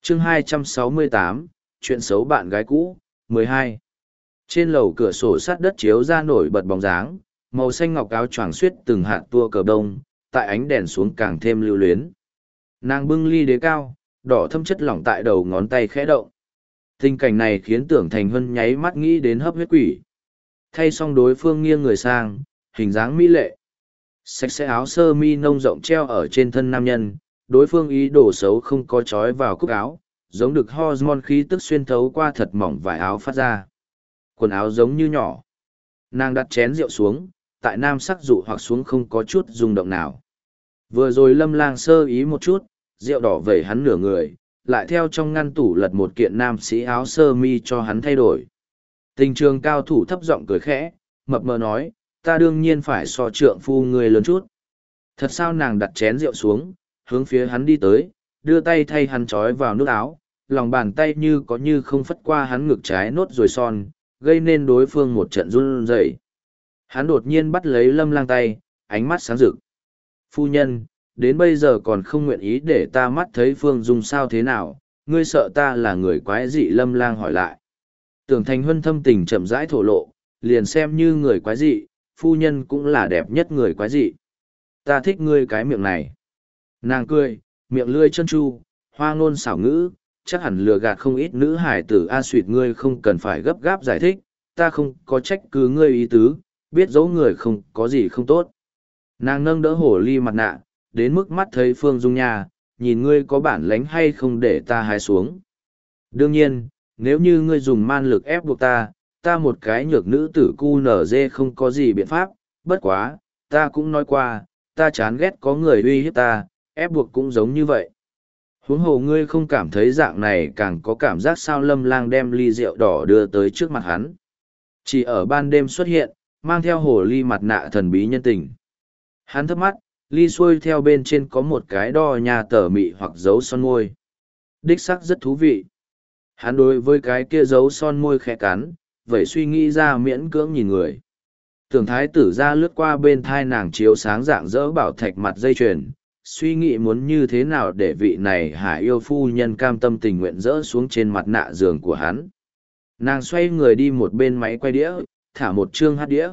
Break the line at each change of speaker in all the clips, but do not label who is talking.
chương 268, chuyện xấu bạn gái cũ, 12. Trên lầu cửa sổ sát đất chiếu ra nổi bật bóng dáng, màu xanh ngọc áo choàng xuyết từng hạt tua cờ đông, tại ánh đèn xuống càng thêm lưu luyến. Nàng bưng ly đế cao, đỏ thâm chất lỏng tại đầu ngón tay khẽ động. Tình cảnh này khiến Tưởng Thành Hân nháy mắt nghĩ đến hấp huyết quỷ. Thay xong đối phương nghiêng người sang, hình dáng mỹ lệ. Sạch sẽ áo sơ mi nông rộng treo ở trên thân nam nhân, đối phương ý đồ xấu không có trói vào cúc áo, giống được hormone khí tức xuyên thấu qua thật mỏng vải áo phát ra. Quần áo giống như nhỏ. Nàng đặt chén rượu xuống, tại nam sắc dụ hoặc xuống không có chút rung động nào. Vừa rồi Lâm Lang sơ ý một chút, rượu đỏ vẩy hắn nửa người, lại theo trong ngăn tủ lật một kiện nam sĩ áo sơ mi cho hắn thay đổi. Tình trường cao thủ thấp giọng cười khẽ, mập mờ nói, ta đương nhiên phải so trượng phu người lớn chút. Thật sao? Nàng đặt chén rượu xuống, hướng phía hắn đi tới, đưa tay thay hắn trói vào nước áo, lòng bàn tay như có như không phất qua hắn ngực trái nốt rồi son, gây nên đối phương một trận run rẩy. Hắn đột nhiên bắt lấy Lâm Lang tay, ánh mắt sáng rực. Phu nhân, đến bây giờ còn không nguyện ý để ta mắt thấy Phương Dung sao thế nào, ngươi sợ ta là người quái dị? Lâm Lang hỏi lại. Tưởng Thành Huân thâm tình chậm rãi thổ lộ, liền xem như người quái dị, phu nhân cũng là đẹp nhất người quái dị. Ta thích ngươi cái miệng này. Nàng cười, miệng lươi chân chu, hoa ngôn xảo ngữ, chắc hẳn lừa gạt không ít nữ hải tử. A Suyệt, ngươi không cần phải gấp gáp giải thích, ta không có trách cứ ngươi ý tứ, biết dấu người không có gì không tốt. Nàng nâng đỡ hổ ly mặt nạ, đến mức mắt thấy Phương Dung nha, nhìn ngươi có bản lánh hay không để ta hái xuống. Đương nhiên, nếu như ngươi dùng man lực ép buộc ta một cái nhược nữ tử cu nở dê không có gì biện pháp, bất quá, ta cũng nói qua, ta chán ghét có người uy hiếp ta, ép buộc cũng giống như vậy. Huống hồ ngươi không cảm thấy dạng này càng có cảm giác sao? Lâm Lang đem ly rượu đỏ đưa tới trước mặt hắn. Chỉ ở ban đêm xuất hiện, mang theo hồ ly mặt nạ thần bí nhân tình. Hắn thấp mắt, ly xuôi theo bên trên có một cái đo nhà tở mị hoặc dấu son môi. Đích sắc rất thú vị. Hắn đối với cái kia dấu son môi khẽ cắn, vậy suy nghĩ ra miễn cưỡng nhìn người. Tưởng thái tử ra lướt qua bên thai nàng chiếu sáng dạng dỡ bảo thạch mặt dây chuyền, suy nghĩ muốn như thế nào để vị này hải yêu phu nhân cam tâm tình nguyện dỡ xuống trên mặt nạ giường của hắn. Nàng xoay người đi một bên máy quay đĩa, thả một chương hát đĩa.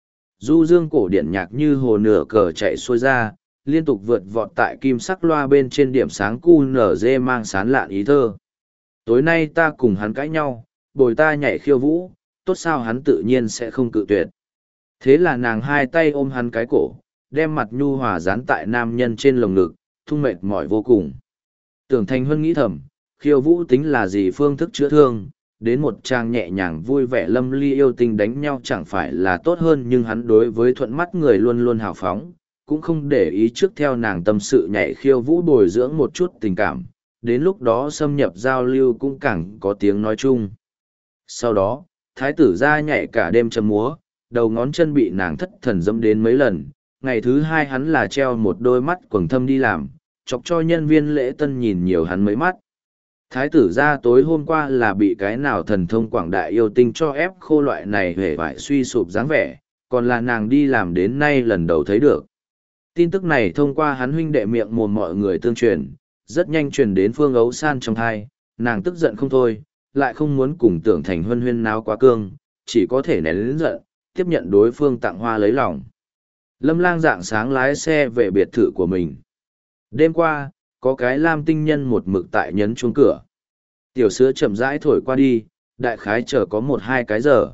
Du dương cổ điển nhạc như hồ nửa cờ chạy xuôi ra, liên tục vượt vọt tại kim sắc loa bên trên điểm sáng QNZ mang sán lạn ý thơ. Tối nay ta cùng hắn cãi nhau, bồi ta nhảy khiêu vũ, tốt sao hắn tự nhiên sẽ không cự tuyệt. Thế là nàng hai tay ôm hắn cái cổ, đem mặt nhu hòa dán tại nam nhân trên lồng ngực, thung mệt mỏi vô cùng. Tưởng Thành Huân nghĩ thầm, khiêu vũ tính là gì phương thức chữa thương, đến một trang nhẹ nhàng vui vẻ lâm ly yêu tình đánh nhau chẳng phải là tốt hơn, nhưng hắn đối với thuận mắt người luôn luôn hào phóng, cũng không để ý trước theo nàng tâm sự nhảy khiêu vũ bồi dưỡng một chút tình cảm, đến lúc đó xâm nhập giao lưu cũng càng có tiếng nói chung. Sau đó, thái tử ra nhảy cả đêm châm múa, đầu ngón chân bị nàng thất thần dẫm đến mấy lần. Ngày thứ hai hắn là treo một đôi mắt quầng thâm đi làm, chọc cho nhân viên lễ tân nhìn nhiều hắn mấy mắt. Thái tử ra tối hôm qua là bị cái nào thần thông quảng đại yêu tinh cho ép khô loại này hề vải suy sụp dáng vẻ, còn là nàng đi làm đến nay lần đầu thấy được. Tin tức này thông qua hắn huynh đệ miệng mồm mọi người tương truyền, rất nhanh truyền đến Phương Ấu San trong thai, nàng tức giận không thôi, lại không muốn cùng Tưởng Thành Huân huyên náo quá cương, chỉ có thể nén lớn giận, tiếp nhận đối phương tặng hoa lấy lòng. Lâm Lang dạng sáng lái xe về biệt thự của mình. Đêm qua, có cái lam tinh nhân một mực tại nhấn chuông cửa. Tiểu sữa chậm rãi thổi qua đi, đại khái chờ có 1-2 cái giờ.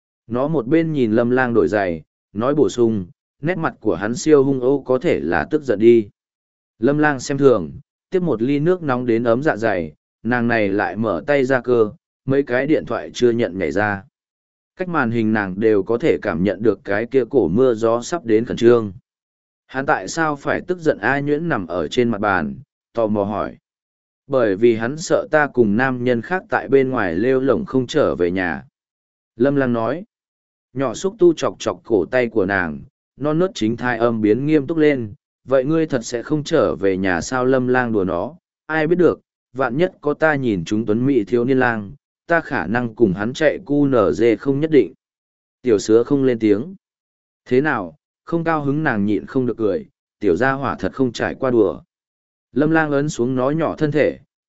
Nó một bên nhìn Lâm Lang đổi giày, nói bổ sung, nét mặt của hắn siêu hung âu có thể là tức giận đi. Lâm Lang xem thường, tiếp một ly nước nóng đến ấm dạ dày, nàng này lại mở tay ra cơ, mấy cái điện thoại chưa nhận nhảy ra. Cách màn hình nàng đều có thể cảm nhận được cái kia cổ mưa gió sắp đến khẩn trương. Hắn tại sao phải tức giận? A Nhuyễn nằm ở trên mặt bàn, tò mò hỏi. Bởi vì hắn sợ ta cùng nam nhân khác tại bên ngoài lêu lổng không trở về nhà. Lâm Lang nói. Nhỏ xúc tu chọc chọc cổ tay của nàng, non nớt chính thai âm biến nghiêm túc lên. Vậy ngươi thật sẽ không trở về nhà sao? Lâm Lang đùa nó, ai biết được, vạn nhất có ta nhìn chúng tuấn mỹ thiếu niên lang, ta khả năng cùng hắn chạy cu nở dê không nhất định. Tiểu sứa không lên tiếng. Thế nào, không cao hứng? Nàng nhịn không được cười, tiểu gia hỏa thật không trải qua đùa. Lâm Lang ấn xuống nó nhỏ thân thể,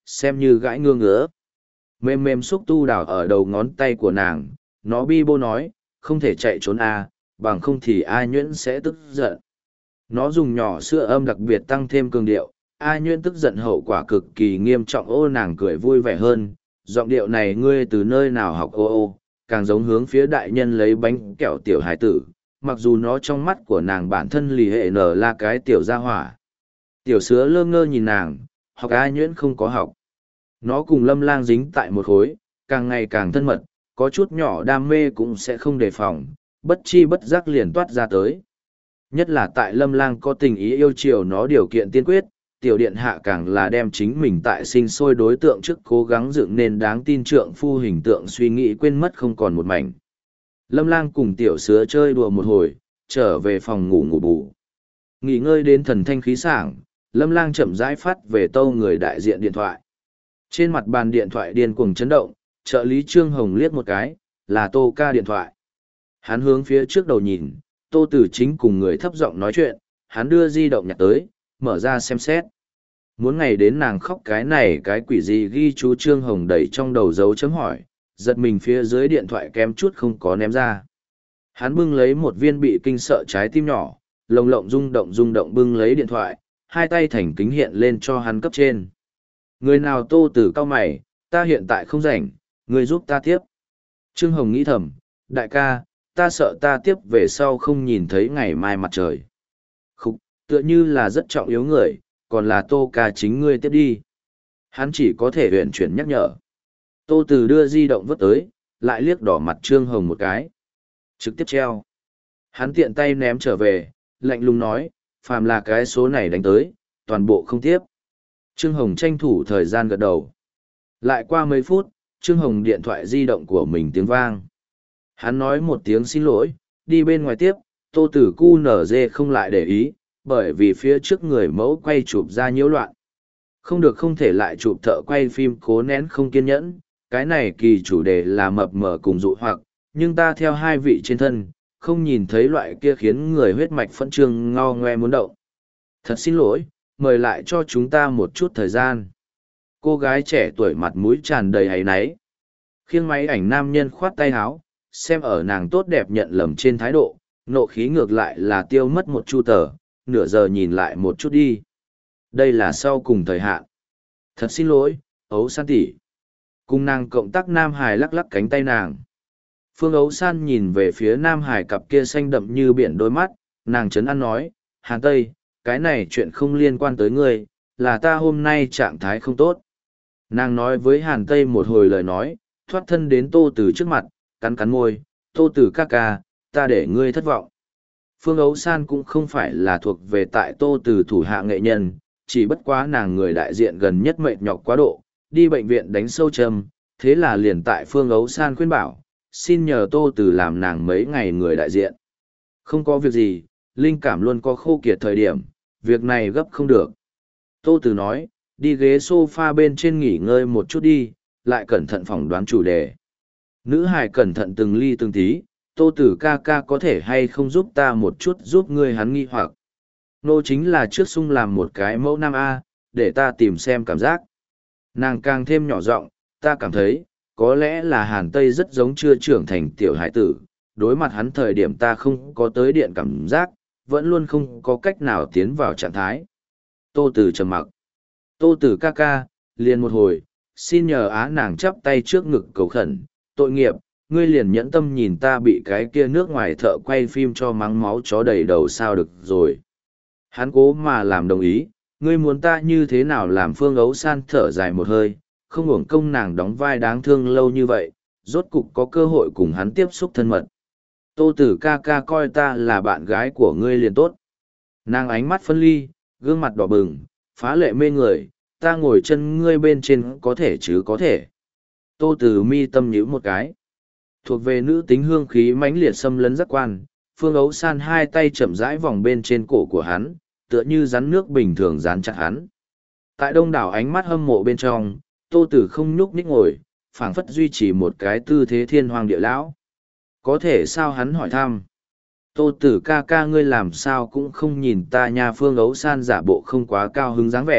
xem như gãi ngương ngứa. Mềm mềm xúc tu đào ở đầu ngón tay của nàng, nó bi bô nói, không thể chạy trốn bằng không thì A Nhuyễn sẽ tức giận. Nó dùng nhỏ sữa âm đặc biệt tăng thêm cường điệu, A Nhuyễn tức giận hậu quả cực kỳ nghiêm trọng. Ô, nàng cười vui vẻ hơn, giọng điệu này ngươi từ nơi nào học ô, càng giống hướng phía đại nhân lấy bánh kẹo tiểu hải tử, mặc dù nó trong mắt của nàng bản thân lì hệ nở là cái tiểu gia hỏa. Tiểu sứa lơ ngơ nhìn nàng, học A Nhuyễn không có học. Nó cùng Lâm Lang dính tại một khối, càng ngày càng thân mật, có chút nhỏ đam mê cũng sẽ không đề phòng, bất chi bất giác liền toát ra tới. Nhất là tại Lâm Lang có tình ý yêu chiều nó điều kiện tiên quyết, tiểu điện hạ càng là đem chính mình tại sinh sôi đối tượng trước cố gắng dựng nên đáng tin trượng phu hình tượng suy nghĩ quên mất không còn một mảnh. Lâm Lang cùng tiểu sứa chơi đùa một hồi, trở về phòng ngủ ngủ bù. Nghỉ ngơi đến thần thanh khí sảng, Lâm Lang chậm rãi phát về tâu người đại diện điện thoại. Trên mặt bàn điện thoại điên cuồng chấn động, trợ lý Trương Hồng liếc một cái, là Tô Ca điện thoại. Hắn hướng phía trước đầu nhìn, Tô Tử Chính cùng người thấp giọng nói chuyện, hắn đưa di động nhặt tới, mở ra xem xét. Muốn ngày đến nàng khóc cái này cái quỷ gì ghi chú Trương Hồng đẩy trong đầu dấu chấm hỏi, giật mình phía dưới điện thoại kém chút không có ném ra. Hắn bưng lấy một viên bị kinh sợ trái tim nhỏ, lồng lộng rung động bưng lấy điện thoại, hai tay thành kính hiện lên cho hắn cấp trên. Người nào Tô Tử cao mày, ta hiện tại không rảnh, người giúp ta tiếp. Trương Hồng nghĩ thầm, đại ca, ta sợ ta tiếp về sau không nhìn thấy ngày mai mặt trời. Khúc, tựa như là rất trọng yếu người, còn là Tô ca chính ngươi tiếp đi. Hắn chỉ có thể huyện chuyển nhắc nhở. Tô Tử đưa di động vứt tới, lại liếc đỏ mặt Trương Hồng một cái. Trực tiếp treo. Hắn tiện tay ném trở về, lạnh lùng nói, phàm là cái số này đánh tới, toàn bộ không tiếp. Trương Hồng tranh thủ thời gian gật đầu. Lại qua mấy phút, Trương Hồng điện thoại di động của mình tiếng vang. Hắn nói một tiếng xin lỗi, đi bên ngoài tiếp, Tô Tử cu nở dê không lại để ý, bởi vì phía trước người mẫu quay chụp ra nhiễu loạn. Không được không thể lại chụp thợ quay phim cố nén không kiên nhẫn, cái này kỳ chủ đề là mập mờ cùng dụ hoặc, nhưng ta theo hai vị trên thân, không nhìn thấy loại kia khiến người huyết mạch phẫn trương ngao ngoe muốn động. Thật xin lỗi, mời lại cho chúng ta một chút thời gian. Cô gái trẻ tuổi mặt mũi tràn đầy áy náy. Khiêng máy ảnh nam nhân khoát tay háo, xem ở nàng tốt đẹp nhận lầm trên thái độ, nộ khí ngược lại là tiêu mất một chu tờ, nửa giờ nhìn lại một chút đi. Đây là sau cùng thời hạn. Thật xin lỗi, Ấu San tỷ. Cùng nàng cộng tác Nam Hải lắc lắc cánh tay nàng. Phương Ấu San nhìn về phía Nam Hải cặp kia xanh đậm như biển đôi mắt, nàng trấn an nói, Hàn Tây, cái này chuyện không liên quan tới ngươi, là ta hôm nay trạng thái không tốt. Nàng nói với Hàn Tây một hồi lời nói, thoát thân đến Tô Tử trước mặt, cắn cắn môi, Tô Tử ca ca, ta để ngươi thất vọng. Phương Ấu San cũng không phải là thuộc về tại Tô Tử thủ hạ nghệ nhân, chỉ bất quá nàng người đại diện gần nhất mệt nhọc quá độ, đi bệnh viện đánh sâu châm, thế là liền tại Phương Ấu San khuyên bảo, xin nhờ Tô Tử làm nàng mấy ngày người đại diện. Không có việc gì, linh cảm luôn có khô kiệt thời điểm, việc này gấp không được. Tô Tử nói, đi ghế sofa bên trên nghỉ ngơi một chút đi, lại cẩn thận phỏng đoán chủ đề. Nữ hài cẩn thận từng ly từng tí, Tô Tử ca ca có thể hay không giúp ta một chút giúp ngươi hắn nghi hoặc. Nô chính là trước sung làm một cái mẫu nam A, để ta tìm xem cảm giác. Nàng càng thêm nhỏ giọng, ta cảm thấy, có lẽ là Hàn Tây rất giống chưa trưởng thành tiểu hải tử, đối mặt hắn thời điểm ta không có tới điện cảm giác, vẫn luôn không có cách nào tiến vào trạng thái. Tô Tử trầm mặc. Tô Tử ca ca, liền một hồi, xin nhờ á nàng chắp tay trước ngực cầu khẩn, tội nghiệp, ngươi liền nhẫn tâm nhìn ta bị cái kia nước ngoài thợ quay phim cho mắng máu chó đầy đầu sao được rồi. Hắn cố mà làm đồng ý, ngươi muốn ta như thế nào làm Phương Ấu San thở dài một hơi, không uổng công nàng đóng vai đáng thương lâu như vậy, rốt cục có cơ hội cùng hắn tiếp xúc thân mật. Tô Tử ca ca coi ta là bạn gái của ngươi liền tốt. Nàng ánh mắt phân ly, gương mặt đỏ bừng, phá lệ mê người, ta ngồi chân ngươi bên trên có thể chứ có thể. Tô Tử mi tâm nhíu một cái. Thuộc về nữ tính hương khí mãnh liệt xâm lấn giác quan, Phương Ấu San hai tay chậm rãi vòng bên trên cổ của hắn, tựa như rắn nước bình thường dán chặt hắn. Tại đông đảo ánh mắt hâm mộ bên trong, Tô Tử không nhúc nhích ngồi, phảng phất duy trì một cái tư thế thiên hoàng địa lão. Có thể sao hắn hỏi thăm. Tô Tử ca ca ngươi làm sao cũng không nhìn ta nha. Phương Ấu San giả bộ không quá cao hứng dáng vẻ,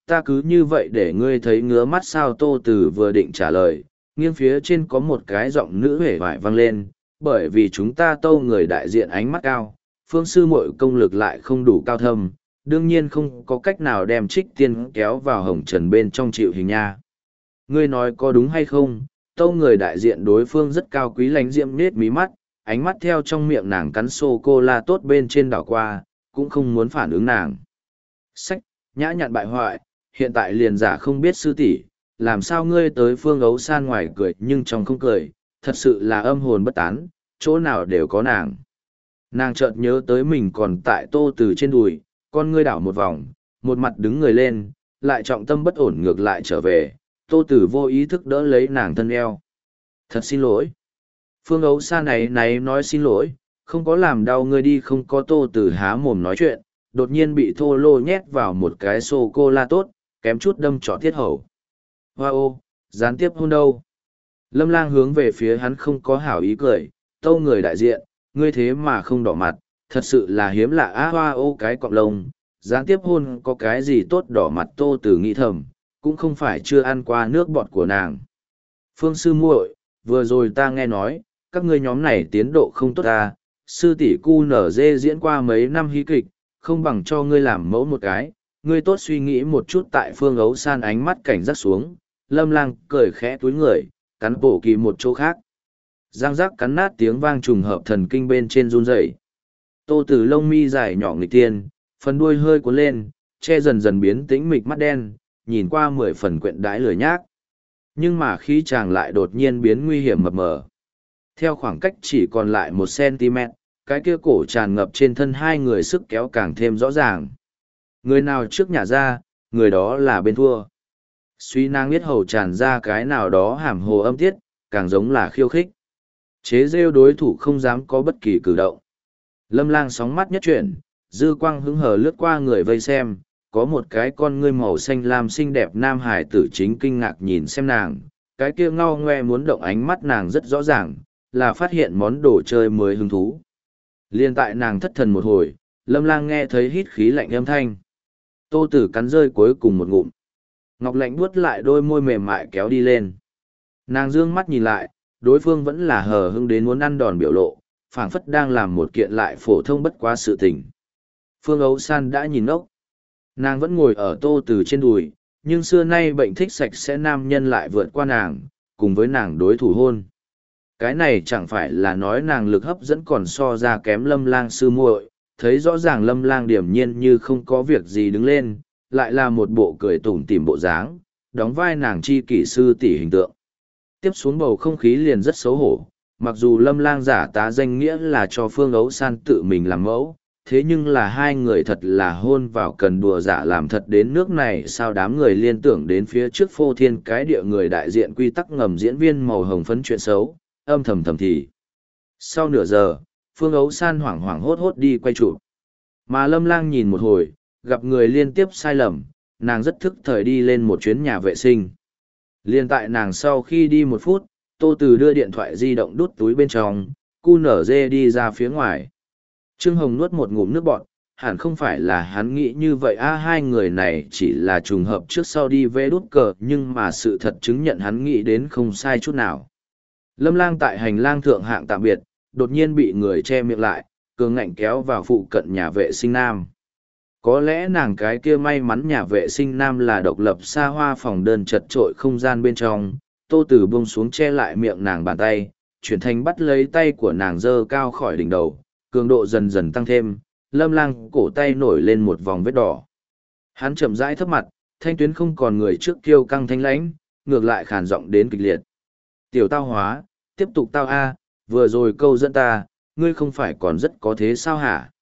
ta cứ như vậy để ngươi thấy ngứa mắt sao? Tô Tử vừa định trả lời, nghiêng phía trên có một cái giọng nữ hề vải vang lên, bởi vì chúng ta Tâu người đại diện ánh mắt cao, Phương sư muội công lực lại không đủ cao thâm, đương nhiên không có cách nào đem Trích Tiên kéo vào hồng trần bên trong chịu hình nha. Ngươi nói có đúng hay không? Tâu người đại diện đối phương rất cao quý, lánh diễm nết mí mắt, ánh mắt theo trong miệng nàng cắn sô-cô-la tốt bên trên đảo qua, cũng không muốn phản ứng nàng. Sách, nhã nhặn bại hoại, hiện tại liền giả không biết sư tỷ, làm sao ngươi tới Phương Ấu San ngoài cười nhưng trong không cười, thật sự là âm hồn bất tán, chỗ nào đều có nàng. Nàng chợt nhớ tới mình còn tại Tô Từ trên đùi, con ngươi đảo một vòng, một mặt đứng người lên, lại trọng tâm bất ổn ngược lại trở về, Tô Tử vô ý thức đỡ lấy nàng thân eo. Thật xin lỗi. Phương Ấu Sa này nói xin lỗi, không có làm đau ngươi đi. Không có. Tô Tử há mồm nói chuyện, đột nhiên bị thô lô nhét vào một cái sô-cô-la tốt, kém chút đâm trọ thiết hầu. Hoa ô, gián tiếp hôn đâu? Lâm Lang hướng về phía hắn không có hảo ý cười, Tâu người đại diện, ngươi thế mà không đỏ mặt, thật sự là hiếm lạ. Á hoa ô cái cọng lông, gián tiếp hôn có cái gì tốt đỏ mặt? Tô Tử nghĩ thầm, cũng không phải chưa ăn qua nước bọt của nàng. Phương sư muội, vừa rồi ta nghe nói, các ngươi nhóm này tiến độ không tốt ta, sư tỷ cu nở dê diễn qua mấy năm hí kịch, không bằng cho ngươi làm mẫu một cái, ngươi tốt suy nghĩ một chút. Tại Phương Ấu San ánh mắt cảnh giác xuống, Lâm Lang cười khẽ túi người, cắn bổ kỳ một chỗ khác. Giang giác cắn nát tiếng vang trùng hợp thần kinh bên trên run rẩy. Tô Tử lông mi dài nhỏ nghịch tiên, phần đuôi hơi cuốn lên, che dần dần biến tĩnh mịch mắt đen, nhìn qua 10 phần quyện đãi lười nhác. Nhưng mà khi chàng lại đột nhiên biến nguy hiểm mập mờ. Theo khoảng cách chỉ còn lại 1 cm, cái kia cổ tràn ngập trên thân hai người sức kéo càng thêm rõ ràng. Người nào trước nhả ra, người đó là bên thua. Suy nàng biết hầu tràn ra cái nào đó hàm hồ âm tiết, càng giống là khiêu khích. Chế rêu đối thủ không dám có bất kỳ cử động. Lâm Lang sóng mắt nhất chuyển, dư quang hứng hờ lướt qua người vây xem, có một cái con ngươi màu xanh lam xinh đẹp nam hải tử chính kinh ngạc nhìn xem nàng, cái kia ngao ngoe muốn động ánh mắt nàng rất rõ ràng, là phát hiện món đồ chơi mới hứng thú. Liên tại nàng thất thần một hồi, Lâm Lang nghe thấy hít khí lạnh âm thanh. Tô Tử cắn rơi cuối cùng một ngụm. Ngọc lạnh buốt lại đôi môi mềm mại kéo đi lên. Nàng dương mắt nhìn lại, đối phương vẫn là hờ hững đến muốn ăn đòn biểu lộ, phảng phất đang làm một kiện lại phổ thông bất quá sự tình. Phương Ấu San đã nhìn ngốc. Nàng vẫn ngồi ở Tô Tử trên đùi, nhưng xưa nay bệnh thích sạch sẽ nam nhân lại vượt qua nàng, cùng với nàng đối thủ hôn. Cái này chẳng phải là nói nàng lực hấp dẫn còn so ra kém Lâm Lang sư muội, thấy rõ ràng Lâm Lang điềm nhiên như không có việc gì đứng lên, lại là một bộ cười tủm tỉm bộ dáng, đóng vai nàng chi kỷ sư tỷ hình tượng. Tiếp xuống bầu không khí liền rất xấu hổ, mặc dù Lâm Lang giả tá danh nghĩa là cho Phương Ấu San tự mình làm mẫu, thế nhưng là hai người thật là hôn vào cần đùa giả làm thật đến nước này. Sao đám người liên tưởng đến phía trước phô thiên cái địa người đại diện quy tắc ngầm diễn viên màu hồng phấn chuyện xấu, âm thầm thầm thì. Sau nửa giờ, Phương Ấu San hoảng hoảng hốt hốt đi quay chụp. Mà Lâm Lang nhìn một hồi, gặp người liên tiếp sai lầm, nàng rất thức thời đi lên một chuyến nhà vệ sinh. Liên tại nàng sau khi đi 1 phút, Tô Từ đưa điện thoại di động đút túi bên trong, cu nở dê đi ra phía ngoài. Trương Hồng nuốt một ngụm nước bọt, hẳn không phải là hắn nghĩ như vậy hai người này chỉ là trùng hợp trước sau đi vê đút cờ, nhưng mà sự thật chứng nhận hắn nghĩ đến không sai chút nào. Lâm Lang tại hành lang thượng hạng tạm biệt, đột nhiên bị người che miệng lại, cường ngạnh kéo vào phụ cận nhà vệ sinh nam. Có lẽ nàng cái kia may mắn nhà vệ sinh nam là độc lập xa hoa phòng đơn chật trội không gian bên trong, Tô Tử buông xuống che lại miệng nàng bàn tay, chuyển thành bắt lấy tay của nàng dơ cao khỏi đỉnh đầu, cường độ dần dần tăng thêm, Lâm Lang cổ tay nổi lên một vòng vết đỏ. Hắn chậm rãi thấp mặt, thanh tuyến không còn người trước kiêu căng thanh lãnh, ngược lại khàn giọng đến kịch liệt. Tiểu tao hóa, tiếp tục tao a, vừa rồi câu dẫn ta, ngươi không phải còn rất có thế sao hả?